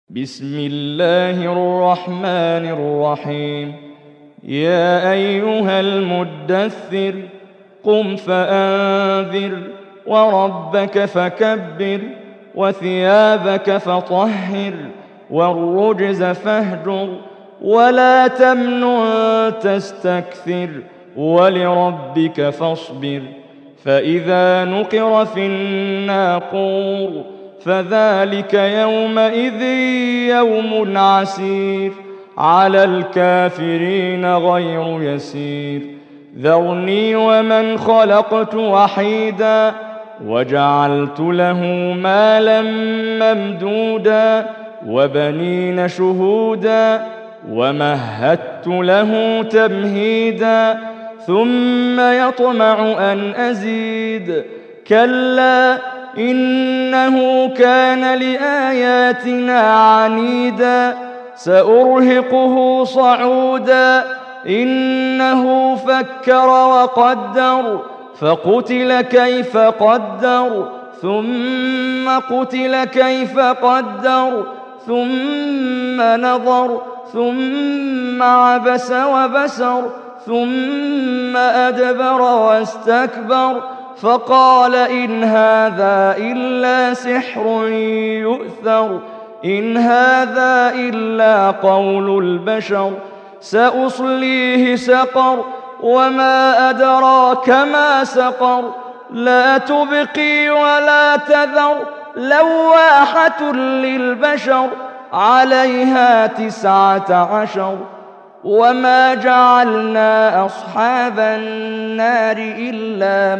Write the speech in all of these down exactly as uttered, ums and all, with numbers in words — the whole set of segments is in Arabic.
بسم الله الرحمن الرحيم. يا أيها المدثر قم فأنذر وربك فكبر وثيابك فطهر والرجز فاهجر ولا تمنن تستكثر ولربك فاصبر. فإذا نقر في الناقور فذلك يومئذ يوم عسير على الكافرين غير يسير. ذرني ومن خلقت وحيدا وجعلت له مالا ممدودا وبنين شهودا ومهدت له تمهيدا ثم يطمع أن أزيد كلا إنه كان لآياتنا عنيدا سأرهقه صعودا إنه فكر وقدر فقتل كيف قدر ثم قتل كيف قدر ثم نظر ثم عبس وبسر ثم أدبر واستكبر فقال إن هذا إلا سحر يؤثر إن هذا إلا قول البشر سأصليه سقر وما أدراك ما سقر لا تبقي ولا تذر لواحة للبشر عليها تسعة عشر. وما جعلنا أصحاب النار إلا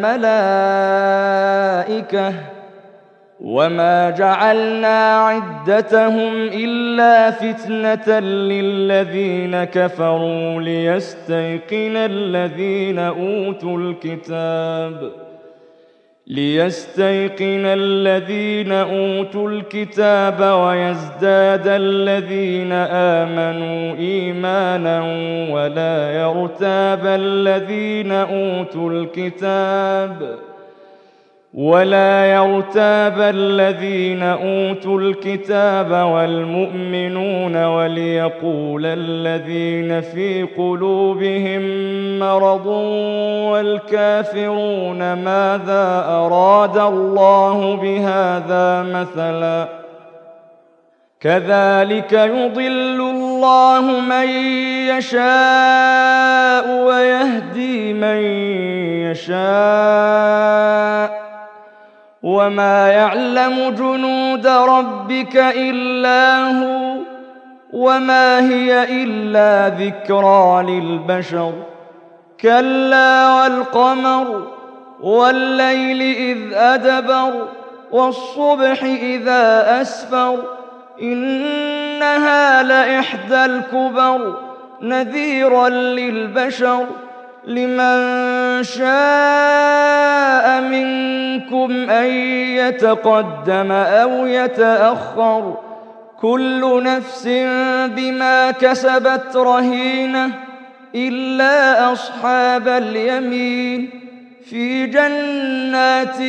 ملائكة وما جعلنا عدتهم إلا فتنة للذين كفروا ليستيقن الذين أوتوا الكتاب ليستيقن الذين أوتوا الكتاب ويزداد الذين آمنوا إيمانا ولا يرتاب الذين أوتوا الكتاب ولا يرتاب الذين أوتوا الكتاب والمؤمنون وليقول الذين في قلوبهم مرض والكافرون ماذا أراد الله بهذا مثلا كذلك يضل الله من يشاء ويهدي من يشاء وما يعلم جنود ربك إلا هو وما هي إلا ذكرى للبشر. كلا والقمر والليل إذ أدبر والصبح إذا أسفر إنها لإحدى الكبر نذيرا للبشر لمن شاء منكم أن يتقدم أو يتأخر كل نفس بما كسبت رهينة إلا أصحاب اليمين في جنات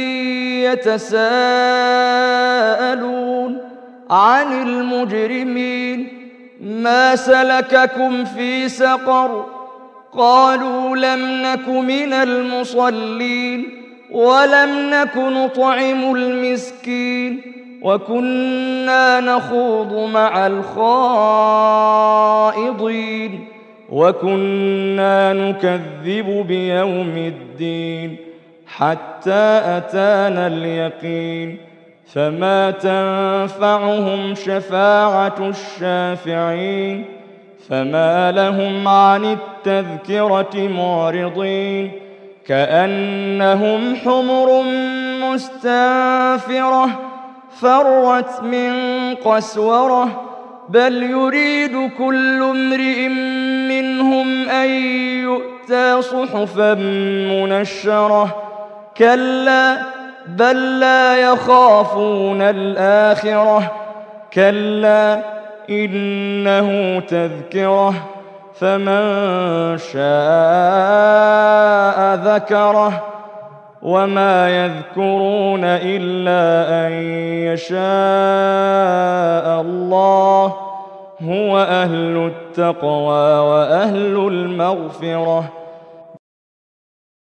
يتساءلون عن المجرمين ما سلككم في سقر قالوا لم نك من المصلين ولم نك نطعم المسكين وكنا نخوض مع الخائضين وكنا نكذب بيوم الدين حتى أتانا اليقين فما تنفعهم شفاعة الشافعين فما لهم عن التذكرة معرضين كأنهم حمر مستنفرة فرت من قسورة بل يريد كل امرئ منهم أن يؤتى صحفا منشرة كلا بل لا يخافون الآخرة كلا إنه تذكرة فمن شاء ذكره وما يذكرون إلا أن يشاء الله. هو أهل التقوى وأهل المغفرة.